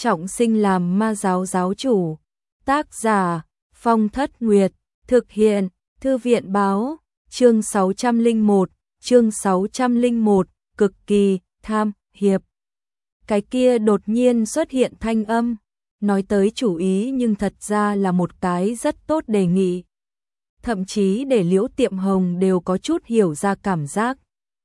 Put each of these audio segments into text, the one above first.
trọng sinh làm ma giáo giáo chủ. Tác giả Phong Thất Nguyệt. Thực hiện Thư viện báo. Chương 601. Chương 601. Cực kỳ tham hiệp. Cái kia đột nhiên xuất hiện thanh âm, nói tới chủ ý nhưng thật ra là một cái rất tốt đề nghị. Thậm chí để Liễu Tiệm Hồng đều có chút hiểu ra cảm giác.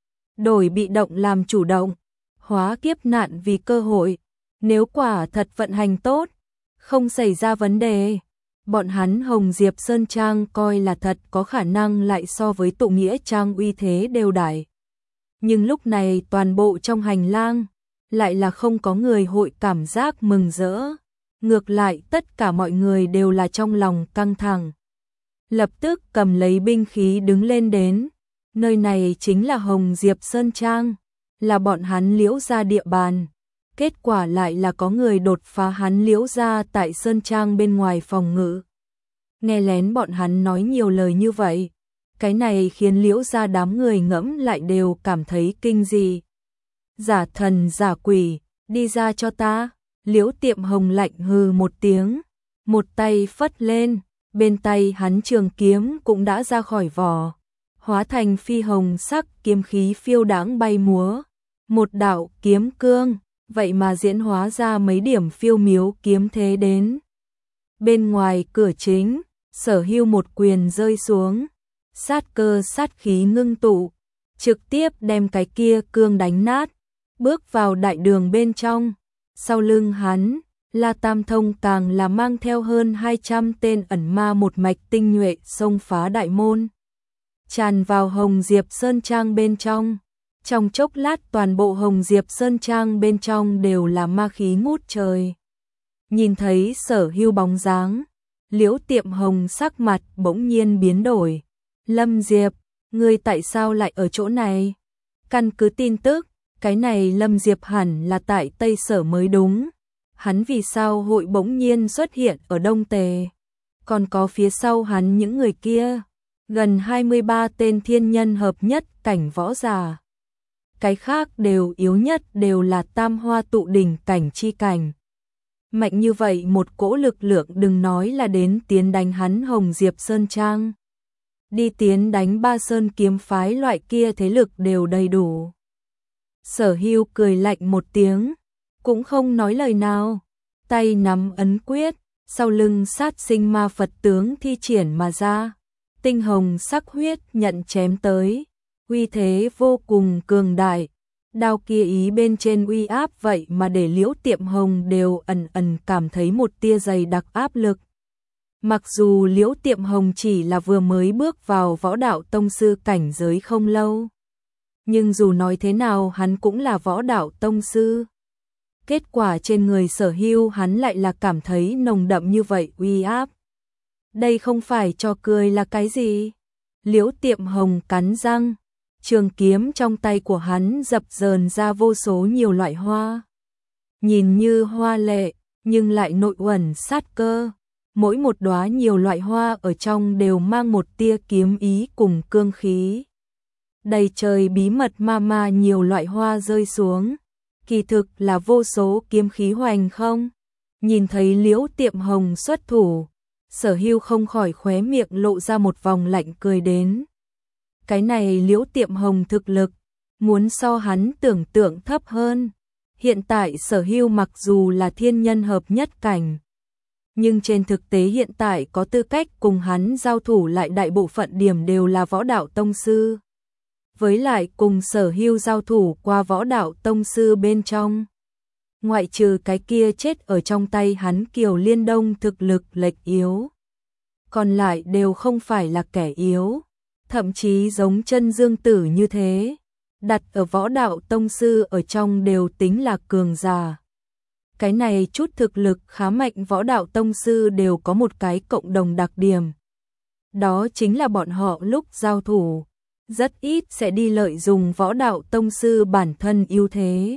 Đổi bị động làm chủ động, hóa kiếp nạn vì cơ hội. Nếu quả thật vận hành tốt, không xảy ra vấn đề, bọn hắn Hồng Diệp Sơn Trang coi là thật có khả năng lại so với Tụ Nghĩa Trang uy thế đều đải. Nhưng lúc này toàn bộ trong hành lang, lại là không có người hội cảm giác mừng rỡ. Ngược lại tất cả mọi người đều là trong lòng căng thẳng. Lập tức cầm lấy binh khí đứng lên đến. Nơi này chính là Hồng Diệp Sơn Trang, là bọn hắn Liễu gia địa bàn. Kết quả lại là có người đột phá hắn Liễu gia tại Sơn Trang bên ngoài phòng ngự. Nghe lén bọn hắn nói nhiều lời như vậy, cái này khiến Liễu gia đám người ngẫm lại đều cảm thấy kinh dị. Giả thần giả quỷ, đi ra cho ta. Liễu Tiệm Hồng lạnh hừ một tiếng, một tay phất lên, bên tay hắn trường kiếm cũng đã ra khỏi vỏ, hóa thành phi hồng sắc kiếm khí phiêu đãng bay múa. Một đạo kiếm cương, vậy mà diễn hóa ra mấy điểm phiêu miếu kiếm thế đến. Bên ngoài cửa chính, Sở Hưu một quyền rơi xuống, sát cơ sát khí ngưng tụ, trực tiếp đem cái kia cương đánh nát, bước vào đại đường bên trong. Sau lưng hắn, La Tam Thông càng là mang theo hơn 200 tên ẩn ma một mạch tinh nhuệ xông phá đại môn, tràn vào Hồng Diệp Sơn Trang bên trong. Trong chốc lát toàn bộ Hồng Diệp Sơn Trang bên trong đều là ma khí ngút trời. Nhìn thấy Sở Hưu bóng dáng, Liễu Tiệm Hồng sắc mặt bỗng nhiên biến đổi. Lâm Diệp, ngươi tại sao lại ở chỗ này? Căn cứ tin tức, cái này Lâm Diệp hẳn là tại Tây Sở mới đúng. Hắn vì sao hội bỗng nhiên xuất hiện ở Đông Tề? Còn có phía sau hắn những người kia, gần 23 tên thiên nhân hợp nhất cảnh võ giả. Cái khác đều yếu nhất đều là tam hoa tụ đỉnh cảnh chi cảnh. Mạnh như vậy một cỗ lực lượng đừng nói là đến tiến đánh hắn Hồng Diệp Sơn Trang. Đi tiến đánh Ba Sơn kiếm phái loại kia thế lực đều đầy đủ. Sở Hưu cười lạnh một tiếng, cũng không nói lời nào, tay nắm ấn quyết, sau lưng sát sinh ma Phật tướng thi triển mà ra, tinh hồng sắc huyết nhận chém tới, uy thế vô cùng cường đại. Đao kia ý bên trên uy áp vậy mà để Liễu Tiệm Hồng đều ẩn ẩn cảm thấy một tia dày đặc áp lực. Mặc dù Liễu Tiệm Hồng chỉ là vừa mới bước vào võ đạo tông sư cảnh giới không lâu, nhưng dù nói thế nào hắn cũng là võ đạo tông sư. Kết quả trên người Sở Hưu hắn lại là cảm thấy nồng đậm như vậy uy áp. Đây không phải trò cười là cái gì? Liễu Tiệm Hồng cắn răng, trường kiếm trong tay của hắn dập dờn ra vô số nhiều loại hoa. Nhìn như hoa lệ, nhưng lại nội uẩn sát cơ. Mỗi một đóa nhiều loại hoa ở trong đều mang một tia kiếm ý cùng cương khí. Đầy trời bí mật ma nhiều loại hoa rơi xuống, kỳ thực là vô số kiếm khí hoành không. Nhìn thấy Liễu Tiệm Hồng xuất thủ, Sở Hưu không khỏi khóe miệng lộ ra một vòng lạnh cười đến. Cái này Liễu Tiệm Hồng thực lực, muốn so hắn tưởng tượng thấp hơn. Hiện tại Sở Hưu mặc dù là thiên nhân hợp nhất cảnh, nhưng trên thực tế hiện tại có tư cách cùng hắn giao thủ lại đại bộ phận điểm đều là võ đạo tông sư. Với lại cùng Sở Hưu giao thủ qua võ đạo tông sư bên trong, ngoại trừ cái kia chết ở trong tay hắn Kiều Liên Đông thực lực lệch yếu, còn lại đều không phải là kẻ yếu, thậm chí giống Chân Dương Tử như thế, đặt ở võ đạo tông sư ở trong đều tính là cường giả. Cái này chút thực lực khá mạnh võ đạo tông sư đều có một cái cộng đồng đặc điểm. Đó chính là bọn họ lúc giao thủ, rất ít sẽ đi lợi dụng võ đạo tông sư bản thân ưu thế,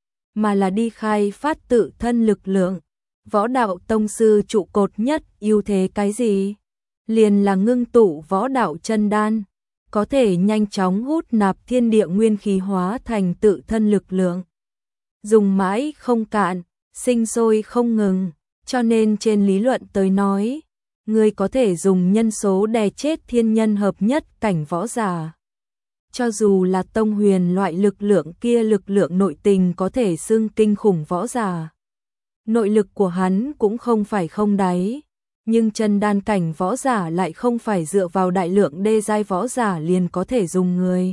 mà là đi khai phát tự thân lực lượng. Võ đạo tông sư trụ cột nhất ưu thế cái gì? Liền là ngưng tụ võ đạo chân đan, có thể nhanh chóng hút nạp thiên địa nguyên khí hóa thành tự thân lực lượng. Dùng mãi không cạn, sinh sôi không ngừng, cho nên trên lý luận tới nói, người có thể dùng nhân số đè chết thiên nhân hợp nhất cảnh võ giả. Cho dù là tông huyền loại lực lượng kia, lực lượng nội tình có thể xưng kinh khủng võ giả. Nội lực của hắn cũng không phải không đáy, nhưng chân đan cảnh võ giả lại không phải dựa vào đại lượng đê giai võ giả liền có thể dùng người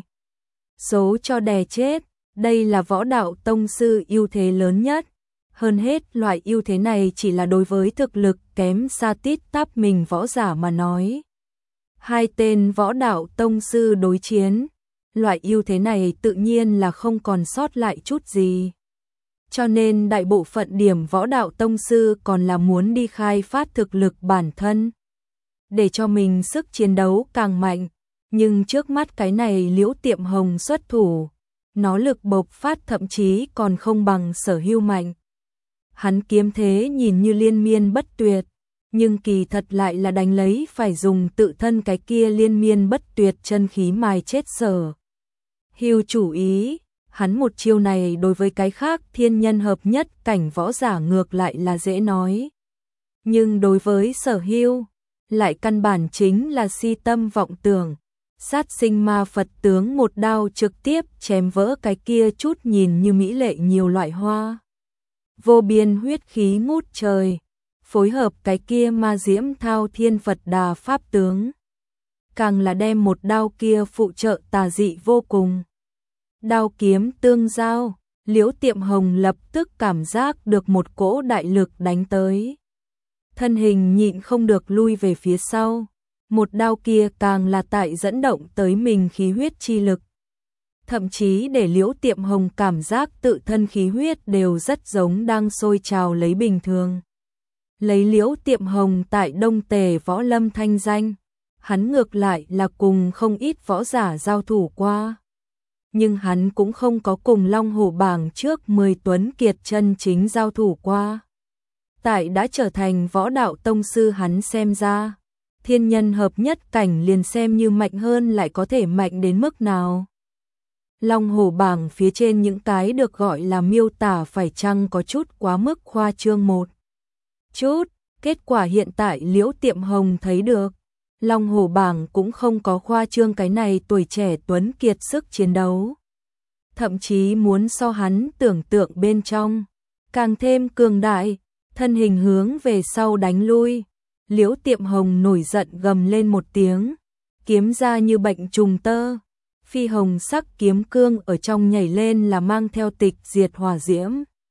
số cho đè chết. Đây là võ đạo tông sư ưu thế lớn nhất. Hơn hết, loại ưu thế này chỉ là đối với thực lực kém xa tít tắp mình võ giả mà nói. Hai tên võ đạo tông sư đối chiến, loại ưu thế này tự nhiên là không còn sót lại chút gì. Cho nên đại bộ phận điểm võ đạo tông sư còn là muốn đi khai phát thực lực bản thân, để cho mình sức chiến đấu càng mạnh. Nhưng trước mắt cái này Liễu Tiệm Hồng xuất thủ, nó lực bộc phát thậm chí còn không bằng Sở Hưu mạnh. Hắn kiếm thế nhìn như liên miên bất tuyệt, nhưng kỳ thật lại là đánh lấy phải dùng tự thân cái kia liên miên bất tuyệt chân khí mài chết Sở Hưu chủ ý. Hắn một chiêu này đối với cái khác thiên nhân hợp nhất cảnh võ giả ngược lại là dễ nói. Nhưng đối với Sở Hưu, lại căn bản chính là si tâm vọng tưởng. Sát sinh ma Phật tướng một đao trực tiếp chém vỡ cái kia chút nhìn như mỹ lệ nhiều loại hoa. Vô biên huyết khí ngút trời, phối hợp cái kia ma diễm thao thiên Phật đà pháp tướng. Càng là đem một đao kia phụ trợ tà dị vô cùng. Đao kiếm tương giao, Liễu Tiệm Hồng lập tức cảm giác được một cỗ đại lực đánh tới. Thân hình nhịn không được lui về phía sau. Một đao kia càng là tại dẫn động tới mình khí huyết chi lực. Thậm chí để Liễu Tiệm Hồng cảm giác tự thân khí huyết đều rất giống đang sôi trào lấy bình thường. Lấy Liễu Tiệm Hồng tại Đông Tề võ lâm thanh danh, hắn ngược lại là cùng không ít võ giả giao thủ qua. Nhưng hắn cũng không có cùng Long Hổ bảng trước 10 tuấn kiệt chân chính giao thủ qua. Tại đã trở thành võ đạo tông sư hắn xem ra, thiên nhân hợp nhất cảnh liền xem như mạnh hơn lại có thể mạnh đến mức nào. Long Hổ bảng phía trên những cái được gọi là miêu tả phải chăng có chút quá mức khoa trương một chút. Kết quả hiện tại Liễu Tiệm Hồng thấy được, Long Hổ bảng cũng không có khoa trương cái này tuổi trẻ tuấn kiệt sức chiến đấu. Thậm chí muốn so hắn tưởng tượng bên trong, càng thêm cường đại, thân hình hướng về sau đánh lui. Liễu Tiệm Hồng nổi giận gầm lên một tiếng, kiếm ra như bệnh trùng tơ, phi hồng sắc kiếm cương ở trong nhảy lên là mang theo tịch diệt hỏa diễm.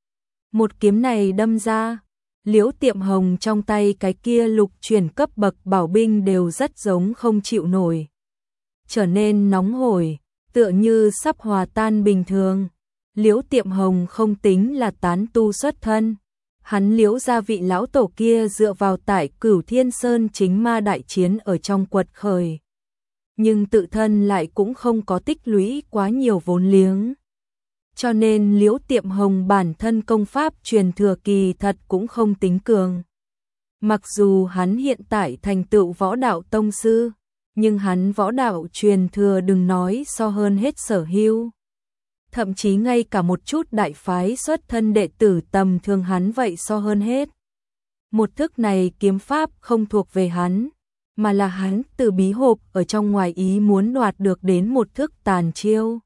Một kiếm này đâm ra, Liễu Tiệm Hồng trong tay cái kia lục chuyển cấp bậc bảo binh đều rất giống không chịu nổi, trở nên nóng hổi, tựa như sắp hòa tan bình thường. Liễu Tiệm Hồng không tính là tán tu xuất thân. Hắn Liễu gia vị lão tổ kia dựa vào tại Cửu Thiên Sơn chính ma đại chiến ở trong quật khởi. Nhưng tự thân lại cũng không có tích lũy quá nhiều vốn liếng. Cho nên Liễu Tiệm Hồng bản thân công pháp truyền thừa kỳ thật cũng không tính cường. Mặc dù hắn hiện tại thành tựu võ đạo tông sư, nhưng hắn võ đạo truyền thừa đừng nói so hơn hết Sở Hưu. Thậm chí ngay cả một chút đại phái xuất thân đệ tử tầm thường hắn vậy so hơn hết. Một thức này kiếm pháp không thuộc về hắn, mà là hắn từ bí hộp ở trong ngoài ý muốn đoạt được đến một thức tàn chiêu.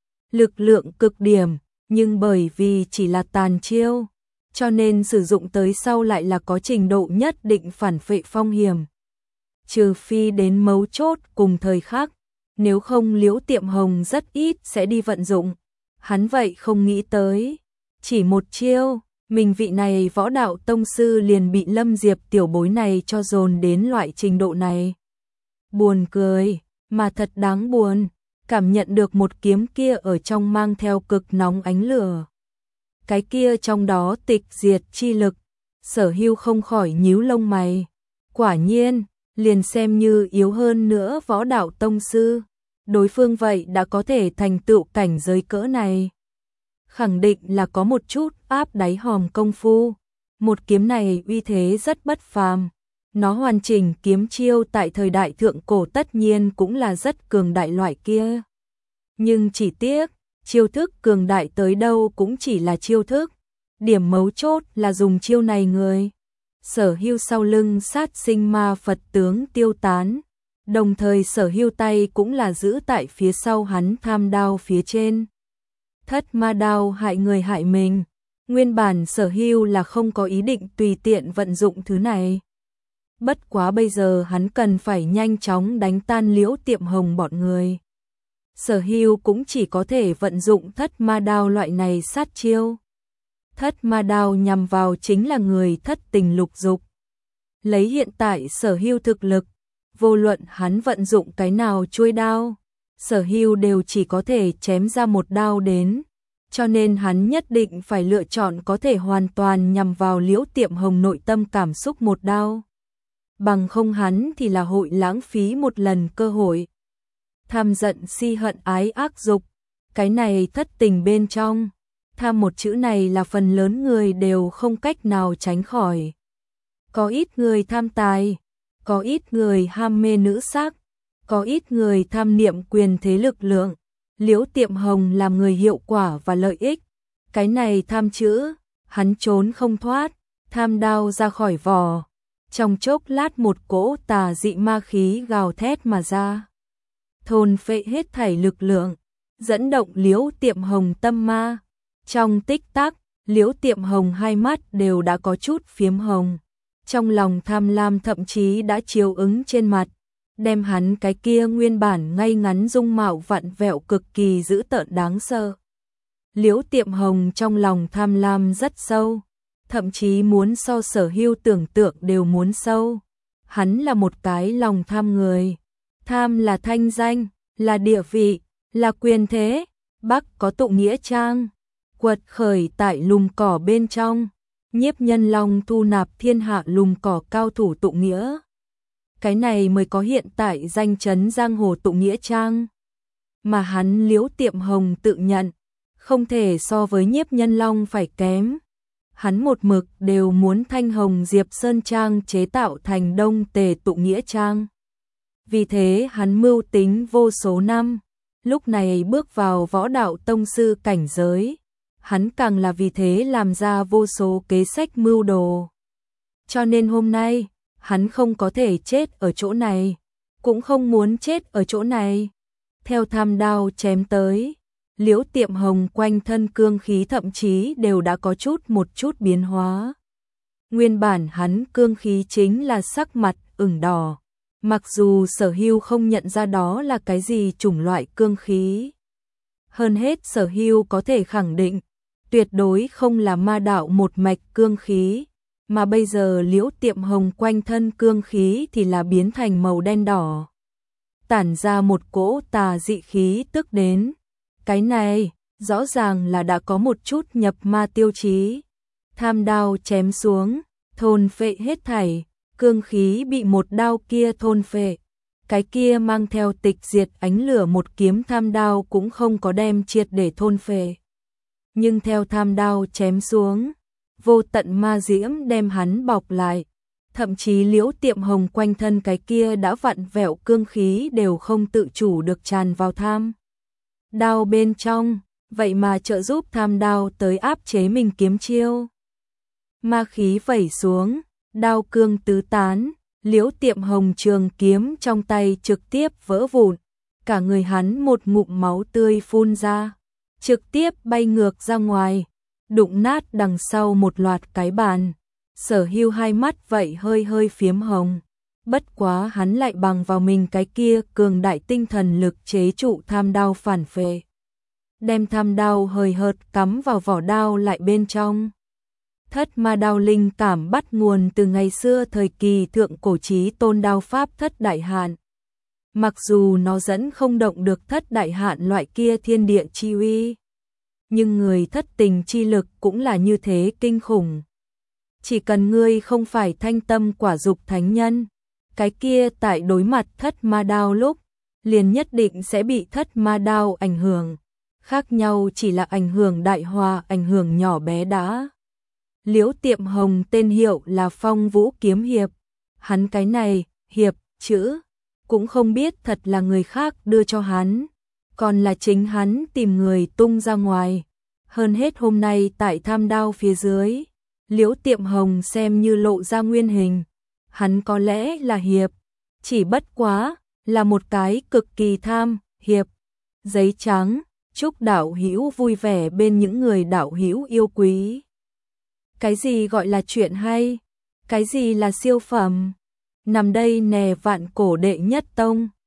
Lực lượng cực điểm, nhưng bởi vì chỉ là tàn chiêu, cho nên sử dụng tới sau lại là có trình độ nhất định phản phệ phong hiểm. Trừ phi đến mấu chốt cùng thời khắc, nếu không Liễu Tiệm Hồng rất ít sẽ đi vận dụng. Hắn vậy không nghĩ tới, chỉ một chiêu, mình vị này võ đạo tông sư liền bị Lâm Diệp tiểu bối này cho dồn đến loại trình độ này. Buồn cười, mà thật đáng buồn, cảm nhận được một kiếm kia ở trong mang theo cực nóng ánh lửa. Cái kia trong đó tịch diệt chi lực, Sở Hưu không khỏi nhíu lông mày. Quả nhiên, liền xem như yếu hơn nữa võ đạo tông sư, đối phương vậy đã có thể thành tựu cảnh giới cỡ này. Khẳng định là có một chút áp đáy hòm công phu. Một kiếm này uy thế rất bất phàm. Nó hoàn chỉnh kiếm chiêu tại thời đại thượng cổ tất nhiên cũng là rất cường đại loại kia. Nhưng chỉ tiếc, chiêu thức cường đại tới đâu cũng chỉ là chiêu thức. Điểm mấu chốt là dùng chiêu này người Sở Hưu sau lưng sát sinh ma Phật tướng tiêu tán, đồng thời Sở Hưu tay cũng là giữ tại phía sau hắn tham đao phía trên. Thất ma đao hại người hại mình, nguyên bản Sở Hưu là không có ý định tùy tiện vận dụng thứ này. Bất quá bây giờ hắn cần phải nhanh chóng đánh tan Liễu Tiệm Hồng bọn người. Sở Hưu cũng chỉ có thể vận dụng thất ma đao loại này sát chiêu. Thất ma đao nhằm vào chính là người thất tình lục dục. Lấy hiện tại Sở Hưu thực lực, vô luận hắn vận dụng cái nào chuôi đao, Sở Hưu đều chỉ có thể chém ra một đao đến, cho nên hắn nhất định phải lựa chọn có thể hoàn toàn nhằm vào Liễu Tiệm Hồng nội tâm cảm xúc một đao. Bằng không hắn thì là hội lãng phí một lần cơ hội. Tham giận si hận ái ác dục, cái này thất tình bên trong, tham một chữ này là phần lớn người đều không cách nào tránh khỏi. Có ít người tham tài, có ít người ham mê nữ sắc, có ít người tham niệm quyền thế lực lượng. Liễu Tiệm Hồng làm người hiệu quả và lợi ích, cái này tham chữ, hắn trốn không thoát, tham đao ra khỏi vỏ. Trong chốc lát một cỗ tà dị ma khí gào thét mà ra, thôn phệ hết thảy lực lượng, dẫn động Liễu Tiệm Hồng tâm ma. Trong tích tắc, Liễu Tiệm Hồng hai mắt đều đã có chút phiếm hồng, trong lòng tham lam thậm chí đã chiếu ứng trên mặt, đem hắn cái kia nguyên bản ngay ngắn dung mạo vặn vẹo cực kỳ dữ tợn đáng sợ. Liễu Tiệm Hồng trong lòng tham lam rất sâu, thậm chí muốn so Sở Hưu tưởng tượng đều muốn sâu. Hắn là một cái lòng tham người, tham là thanh danh, là địa vị, là quyền thế. Bắc có tụ nghĩa trang, quật khởi tại lùm cỏ bên trong, Nhiếp Nhân Long thu nạp thiên hạ lùm cỏ cao thủ tụ nghĩa. Cái này mới có hiện tại danh chấn giang hồ tụ nghĩa trang. Mà hắn Liễu Tiệm Hồng tự nhận, không thể so với Nhiếp Nhân Long phải kém. Hắn một mực đều muốn Thanh Hồng Diệp Sơn Trang chế tạo thành Đông Tề tụ nghĩa trang. Vì thế hắn mưu tính vô số năm, lúc này bước vào võ đạo tông sư cảnh giới. Hắn càng là vì thế làm ra vô số kế sách mưu đồ. Cho nên hôm nay, hắn không có thể chết ở chỗ này, cũng không muốn chết ở chỗ này. Theo tham đao chém tới, Liễu Tiệm Hồng quanh thân cương khí thậm chí đều đã có một chút biến hóa. Nguyên bản hắn cương khí chính là sắc mặt ửng đỏ, mặc dù Sở Hưu không nhận ra đó là cái gì chủng loại cương khí. Hơn hết Sở Hưu có thể khẳng định, tuyệt đối không là ma đạo một mạch cương khí, mà bây giờ Liễu Tiệm Hồng quanh thân cương khí thì là biến thành màu đen đỏ, tản ra một cỗ tà dị khí tức đến. Cái này, rõ ràng là đã có một chút nhập ma tiêu chí. Tham đao chém xuống, thôn phệ hết thảy, cương khí bị một đao kia thôn phệ. Cái kia mang theo tịch diệt ánh lửa một kiếm tham đao cũng không có đem triệt để thôn phệ. Nhưng theo tham đao chém xuống, vô tận ma diễm đem hắn bọc lại. Thậm chí Liễu Tiệm Hồng quanh thân cái kia đã vặn vẹo cương khí đều không tự chủ được tràn vào tham đao bên trong, vậy mà trợ giúp tham đao tới áp chế mình kiếm chiêu. Ma khí vẩy xuống, đao cương tứ tán, Liễu Tiệm Hồng trường kiếm trong tay trực tiếp vỡ vụn, cả người hắn một ngụm máu tươi phun ra, trực tiếp bay ngược ra ngoài, đụng nát đằng sau một loạt cái bàn. Sở Hưu hai mắt vậy hơi hơi phiếm hồng. Bất quá hắn lại bằng vào mình cái kia cường đại tinh thần lực chế trụ tham đao phản phệ. Đem tham đao hời hợt cắm vào vỏ đao lại bên trong. Thất ma đao linh cảm bắt nguồn từ ngày xưa thời kỳ thượng cổ chí tôn đao pháp thất đại hạn. Mặc dù nó dẫn không động được thất đại hạn loại kia thiên địa chi uy, nhưng người thất tình chi lực cũng là như thế kinh khủng. Chỉ cần ngươi không phải thanh tâm quả dục thánh nhân, cái kia tại đối mặt thất ma đao lúc, liền nhất định sẽ bị thất ma đao ảnh hưởng. Khác nhau chỉ là ảnh hưởng đại hòa, ảnh hưởng nhỏ bé đã. Liễu Tiệm Hồng tên hiệu là Phong Vũ Kiếm Hiệp. Hắn cái này, hiệp, chữ, cũng không biết thật là người khác đưa cho hắn, còn là chính hắn tìm người tung ra ngoài. Hơn hết hôm nay tại tham đao phía dưới, Liễu Tiệm Hồng xem như lộ ra nguyên hình. Hắn có lẽ là hiệp, chỉ bất quá là một cái cực kỳ tham hiệp. Giấy trắng, chúc đạo hữu vui vẻ bên những người đạo hữu yêu quý. Cái gì gọi là chuyện hay? Cái gì là siêu phẩm? Nằm đây nè vạn cổ đệ nhất tông.